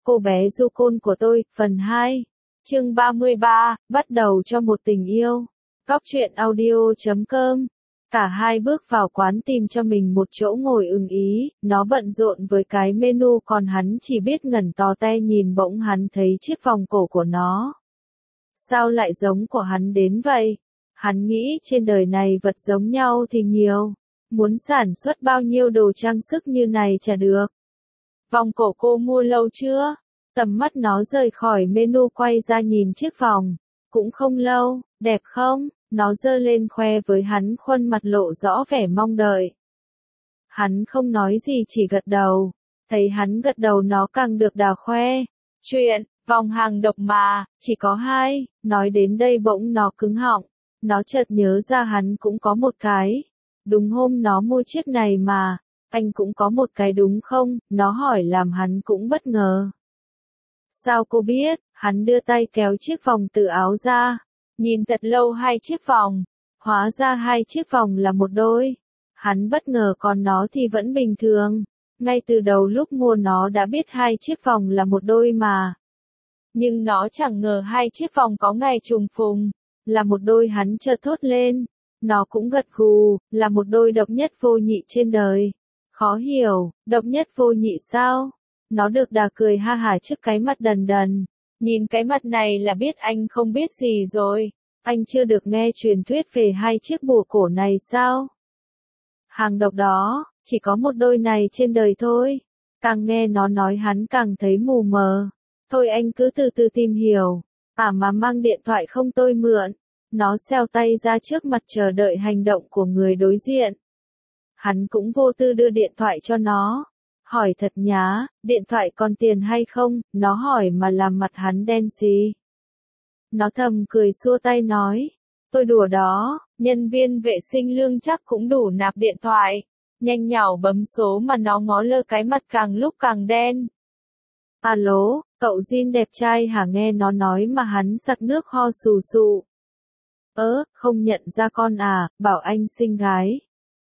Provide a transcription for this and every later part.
Cô bé du côn của tôi, phần 2. Chương 33, bắt đầu cho một tình yêu. Góc truyện audio.com. Cả hai bước vào quán tìm cho mình một chỗ ngồi ưng ý, nó bận rộn với cái menu còn hắn chỉ biết ngẩn to te nhìn. Bỗng hắn thấy chiếc vòng cổ của nó. Sao lại giống của hắn đến vậy? Hắn nghĩ trên đời này vật giống nhau thì nhiều. Muốn sản xuất bao nhiêu đồ trang sức như này chả được. Vòng cổ cô mua lâu chưa? Tầm mắt nó rời khỏi menu quay ra nhìn chiếc vòng. Cũng không lâu, đẹp không? Nó giơ lên khoe với hắn, khuôn mặt lộ rõ vẻ mong đợi. Hắn không nói gì chỉ gật đầu. Thấy hắn gật đầu nó càng được đà khoe. Chuyện, vòng hàng độc mà, chỉ có 2, nói đến đây bỗng nó cứng họng. Nó chợt nhớ ra hắn cũng có một cái. Đúng hôm nó mua chiếc này mà, anh cũng có một cái đúng không? Nó hỏi làm hắn cũng bất ngờ. Sao cô biết? Hắn đưa tay kéo chiếc vòng từ áo ra. Nhìn thật lâu 2 chiếc vòng. Hóa ra 2 chiếc vòng là một đôi. Hắn bất ngờ còn nó thì vẫn bình thường. Ngay từ đầu lúc mua nó đã biết 2 chiếc vòng là một đôi mà. Nhưng nó chẳng ngờ 2 chiếc vòng có ngày trùng phùng. Là một đôi, hắn chợt thốt lên. Nó cũng gật gù, là một đôi độc nhất vô nhị trên đời. Khó hiểu, độc nhất vô nhị sao? Nó được đà cười ha hả trước cái mặt đần đần. Nhìn cái mặt này là biết anh không biết gì rồi. Anh chưa được nghe truyền thuyết về 2 chiếc bùa cổ này sao? Hàng độc đó, chỉ có một đôi này trên đời thôi. Càng nghe nó nói hắn càng thấy mù mờ. Thôi anh cứ từ từ tìm hiểu. Mà mang điện thoại không tôi mượn. Nó xeo tay ra trước mặt chờ đợi hành động của người đối diện. Hắn cũng vô tư đưa điện thoại cho nó. Hỏi thật nhá, điện thoại còn tiền hay không? Nó hỏi mà làm mặt hắn đen xì. Nó thầm cười xua tay nói. Tôi đùa đó, nhân viên vệ sinh lương chắc cũng đủ nạp điện thoại. Nhanh nhảu bấm số mà nó ngó lơ cái mặt càng lúc càng đen. Alo, cậu Jin đẹp trai hả? Nghe nó nói mà hắn sặc nước ho sù sụ. Không nhận ra con à, bảo anh xinh gái.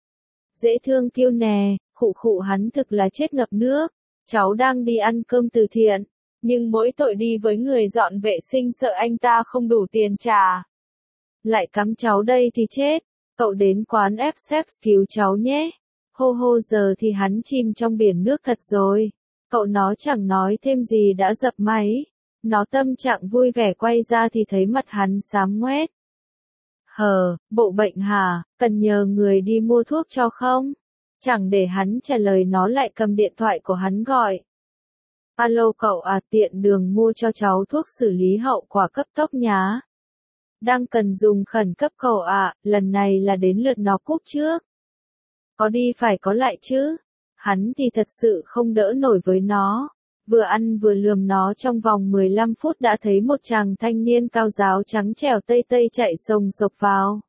Dễ thương kiêu nè, khụ khụ hắn thực là chết ngập nước. Cháu đang đi ăn cơm từ thiện, nhưng mỗi tội đi với người dọn vệ sinh sợ anh ta không đủ tiền trả. Lại cắm cháu đây thì chết, cậu đến quán F cứu cháu nhé. Hô hô giờ thì hắn chìm trong biển nước thật rồi. Cậu nó chẳng nói thêm gì đã dập máy. Nó tâm trạng vui vẻ quay ra thì thấy mặt hắn xám ngoét. Bộ bệnh hả, cần nhờ người đi mua thuốc cho không? Chẳng để hắn trả lời nó lại cầm điện thoại của hắn gọi. Alo cậu à, tiện đường mua cho cháu thuốc xử lý hậu quả cấp tốc nhá. Đang cần dùng khẩn cấp cậu ạ, lần này là đến lượt nó cúp trước. Có đi phải có lại chứ. Hắn thì thật sự không đỡ nổi với nó. Vừa ăn vừa lườm nó trong vòng 15 phút đã thấy một chàng thanh niên cao ráo trắng trẻo tây tây chạy sồng sộc vào.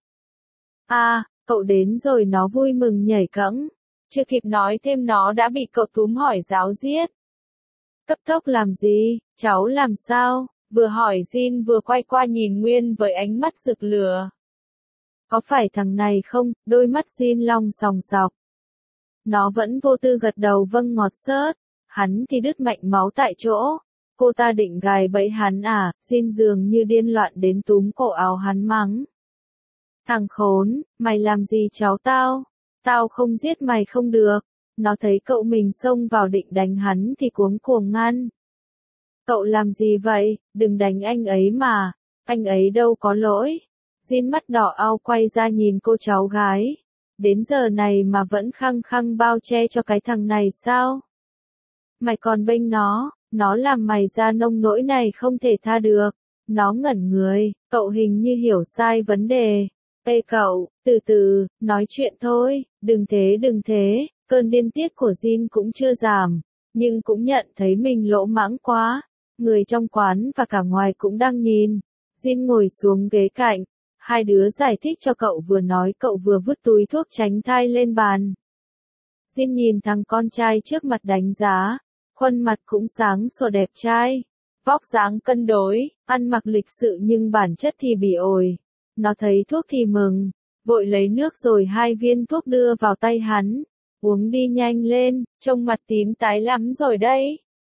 Cậu đến rồi, nó vui mừng nhảy cẫng. Chưa kịp nói thêm nó đã bị cậu túm hỏi ráo riết. Cấp tốc làm gì, cháu làm sao? Vừa hỏi Jin vừa quay qua nhìn Nguyên với ánh mắt rực lửa. Có phải thằng này không? Đôi mắt Jin long sòng sọc. Nó vẫn vô tư gật đầu vâng ngọt xớt. Hắn thì đứt mạnh máu tại chỗ. Cô ta định gài bẫy hắn à? Jin dường như điên loạn đến túm cổ áo hắn mắng. Thằng khốn, mày làm gì cháu tao? Tao không giết mày không được. Nó thấy cậu mình xông vào định đánh hắn thì cuống cuồng ngăn. Cậu làm gì vậy? Đừng đánh anh ấy mà. Anh ấy đâu có lỗi. Jin mắt đỏ au quay ra nhìn cô cháu gái. Đến giờ này mà vẫn khăng khăng bao che cho cái thằng này sao? Mày còn bênh nó làm mày ra nông nỗi này không thể tha được. Nó ngẩn người, cậu hình như hiểu sai vấn đề. Ê cậu, từ từ, nói chuyện thôi, đừng thế, cơn điên tiết của Jin cũng chưa giảm, nhưng cũng nhận thấy mình lỗ mãng quá. Người trong quán và cả ngoài cũng đang nhìn. Jin ngồi xuống ghế cạnh, 2 đứa giải thích cho cậu, vừa nói cậu vừa vứt túi thuốc tránh thai lên bàn. Jin nhìn thằng con trai trước mặt đánh giá, khuôn mặt cũng sáng sủa đẹp trai, vóc dáng cân đối, ăn mặc lịch sự nhưng bản chất thì bỉ ổi. Nó thấy thuốc thì mừng, vội lấy nước rồi 2 viên thuốc đưa vào tay hắn. Uống đi nhanh lên, trông mặt tím tái lắm rồi đấy.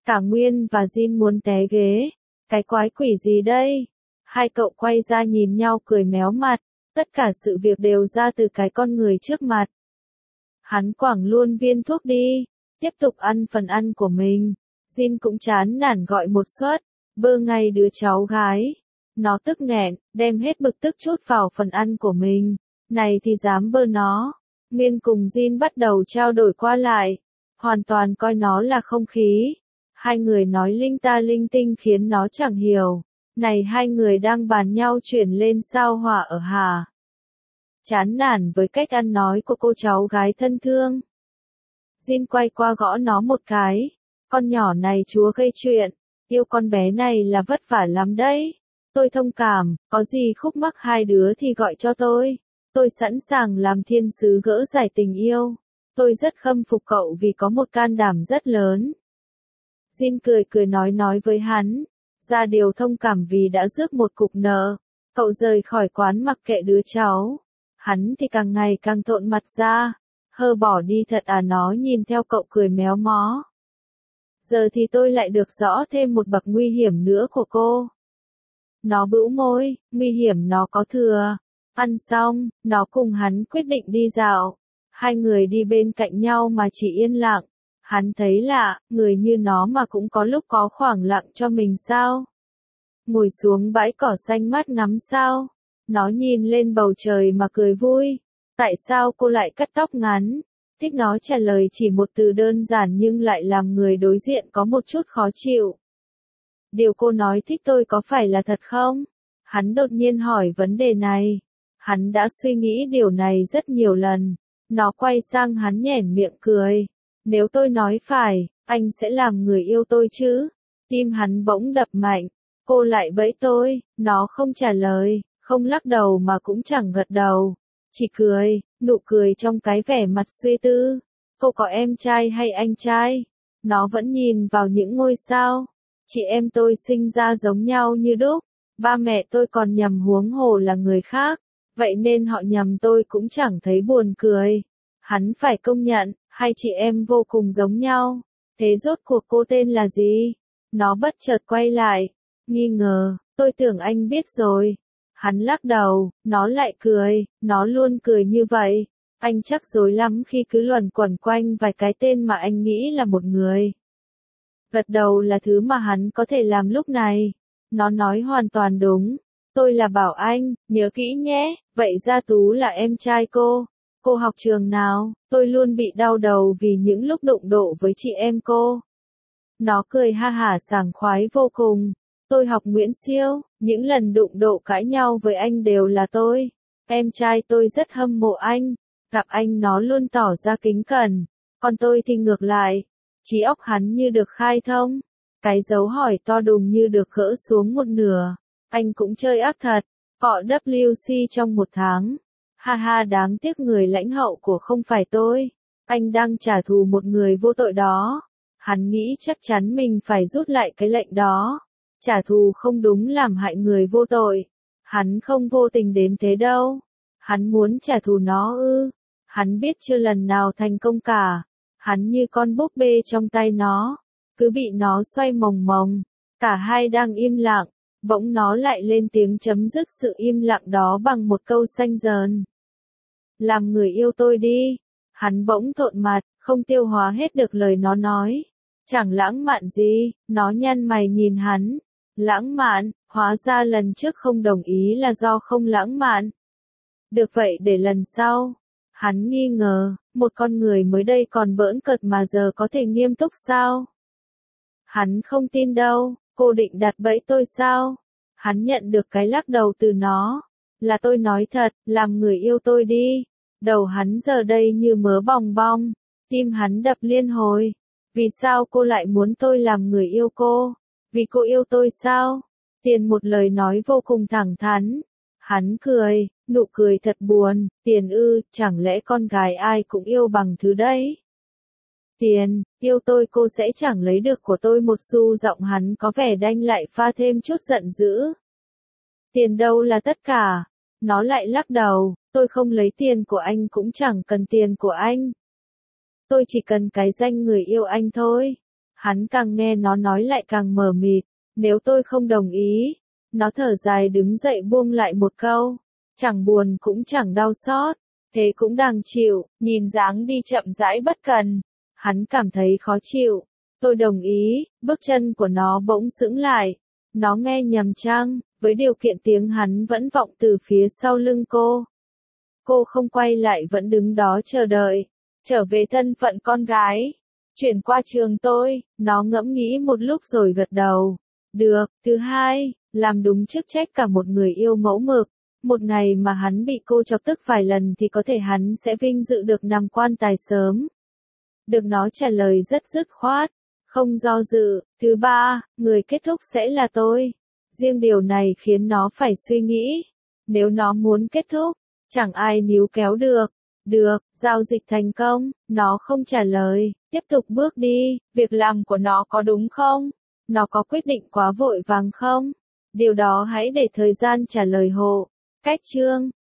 Cả Nguyên và Jin muốn té ghế. Cái quái quỷ gì đây? Hai cậu quay ra nhìn nhau cười méo mặt. Tất cả sự việc đều ra từ cái con người trước mặt. Hắn quẳng luôn viên thuốc đi. Tiếp tục ăn phần ăn của mình. Jin cũng chán nản gọi một suất. Bơ ngay đứa cháu gái. Nó tức nghẹn, đem hết bực tức trút vào phần ăn của mình. Này thì dám bơ nó. Nguyên cùng Jin bắt đầu trao đổi qua lại. Hoàn toàn coi nó là không khí. Hai người nói linh ta linh tinh khiến nó chẳng hiểu. Này hai người đang bàn nhau chuyển lên sao hỏa ở Hà. Chán nản với cách ăn nói của cô cháu gái thân thương. Jin quay qua gõ nó một cái. Con nhỏ này chúa gây chuyện. Yêu con bé này là vất vả lắm đấy. Tôi thông cảm, có gì khúc mắc hai đứa thì gọi cho tôi. Tôi sẵn sàng làm thiên sứ gỡ giải tình yêu. Tôi rất khâm phục cậu vì có một can đảm rất lớn. Jin cười cười nói với hắn. Ra điều thông cảm vì đã rước một cục nợ. Cậu rời khỏi quán mặc kệ đứa cháu. Hắn thì càng ngày càng thộn mặt ra. Hơ bỏ đi thật à, nó nhìn theo cậu cười méo mó. Giờ thì tôi lại được rõ thêm một bậc nguy hiểm nữa của cô. Nó bĩu môi, nguy hiểm nó có thừa. Ăn xong, nó cùng hắn quyết định đi dạo. Hai người đi bên cạnh nhau mà chỉ yên lặng. Hắn thấy lạ, người như nó mà cũng có lúc có khoảng lặng cho mình sao? Ngồi xuống bãi cỏ xanh mát ngắm sao? Nó nhìn lên bầu trời mà cười vui. Tại sao cô lại cắt tóc ngắn? Thích nó trả lời chỉ một từ đơn giản nhưng lại làm người đối diện có một chút khó chịu. Điều cô nói thích tôi có phải là thật không? Hắn đột nhiên hỏi vấn đề này. Hắn đã suy nghĩ điều này rất nhiều lần. Nó quay sang hắn nhoẻn miệng cười. Nếu tôi nói phải, anh sẽ làm người yêu tôi chứ? Tim hắn bỗng đập mạnh. Cô lại bẫy tôi. Nó không trả lời, không lắc đầu mà cũng chẳng gật đầu. Chỉ cười, nụ cười trong cái vẻ mặt suy tư. Cô có em trai hay anh trai? Nó vẫn nhìn vào những ngôi sao. Chị em tôi sinh ra giống nhau như đúc. Ba mẹ tôi còn nhầm huống hồ là người khác. Vậy nên họ nhầm tôi cũng chẳng thấy buồn cười. Hắn phải công nhận, hai chị em vô cùng giống nhau. Thế rốt cuộc cô tên là gì? Nó bất chợt quay lại. Nghi ngờ, tôi tưởng anh biết rồi. Hắn lắc đầu, nó lại cười, nó luôn cười như vậy. Anh chắc rối lắm khi cứ luẩn quẩn quanh vài cái tên mà anh nghĩ là một người. Gật đầu là thứ mà hắn có thể làm lúc này. Nó nói hoàn toàn đúng. Tôi là Bảo Anh, nhớ kỹ nhé, vậy Gia Tú là em trai cô. Cô học trường nào? Tôi luôn bị đau đầu vì những lúc đụng độ với chị em cô. Nó cười ha hả sảng khoái vô cùng. Tôi học Nguyễn Siêu, những lần đụng độ cãi nhau với anh đều là tôi. Em trai tôi rất hâm mộ anh. Gặp anh nó luôn tỏ ra kính cẩn. Còn tôi thì ngược lại. Trí óc hắn như được khai thông. Cái dấu hỏi to đùng như được gỡ xuống một nửa. Anh cũng chơi ác thật. Cọ WC trong một tháng. Ha ha, đáng tiếc người lãnh hậu của không phải tôi. Anh đang trả thù một người vô tội đó. Hắn nghĩ chắc chắn mình phải rút lại cái lệnh đó. Trả thù không đúng làm hại người vô tội. Hắn không vô tình đến thế đâu. Hắn muốn trả thù nó ư. Hắn biết chưa lần nào thành công cả. Hắn như con búp bê trong tay nó. Cứ bị nó xoay mồng mồng. Cả hai đang im lặng. Bỗng nó lại lên tiếng chấm dứt sự im lặng đó bằng một câu xanh dờn. Làm người yêu tôi đi. Hắn bỗng thộn mặt, không tiêu hóa hết được lời nó nói. Chẳng lãng mạn gì, nó nhăn mày nhìn hắn. Lãng mạn, hóa ra lần trước không đồng ý là do không lãng mạn. Được vậy để lần sau. Hắn nghi ngờ, một con người mới đây còn bỡn cợt mà giờ có thể nghiêm túc sao? Hắn không tin đâu, cô định đặt bẫy tôi sao? Hắn nhận được cái lắc đầu từ nó. Là tôi nói thật, làm người yêu tôi đi. Đầu hắn giờ đây như mớ bòng bong. Tim hắn đập liên hồi. Vì sao cô lại muốn tôi làm người yêu cô? Vì cô yêu tôi sao? Tiền một lời nói vô cùng thẳng thắn. Hắn cười, nụ cười thật buồn. Tiền ư, chẳng lẽ con gái ai cũng yêu bằng thứ đấy? Tiền, yêu tôi cô sẽ chẳng lấy được của tôi một xu. Giọng hắn có vẻ đanh lại pha thêm chút giận dữ. Tiền đâu là tất cả. Nó lại lắc đầu, tôi không lấy tiền của anh cũng chẳng cần tiền của anh. Tôi chỉ cần cái danh người yêu anh thôi. Hắn càng nghe nó nói lại càng mờ mịt, nếu tôi không đồng ý. Nó thở dài đứng dậy buông lại một câu, chẳng buồn cũng chẳng đau xót, thế cũng đành chịu, nhìn dáng đi chậm rãi bất cần. Hắn cảm thấy khó chịu. Tôi đồng ý, bước chân của nó bỗng sững lại. Nó nghe nhầm chăng, với điều kiện tiếng hắn vẫn vọng từ phía sau lưng cô. Cô không quay lại vẫn đứng đó chờ đợi, trở về thân phận con gái. Chuyển qua trường tôi, nó ngẫm nghĩ một lúc rồi gật đầu. Được, thứ hai, làm đúng chức trách cả một người yêu mẫu mực. Một ngày mà hắn bị cô chọc tức vài lần thì có thể hắn sẽ vinh dự được nằm quan tài sớm. Được, nó trả lời rất dứt khoát, không do dự. Thứ ba, người kết thúc sẽ là tôi. Riêng điều này khiến nó phải suy nghĩ. Nếu nó muốn kết thúc, chẳng ai níu kéo được. Được, giao dịch thành công, nó không trả lời, tiếp tục bước đi. Việc làm của nó có đúng không? Nó có quyết định quá vội vàng không? Điều đó hãy để thời gian trả lời hộ. Cách chương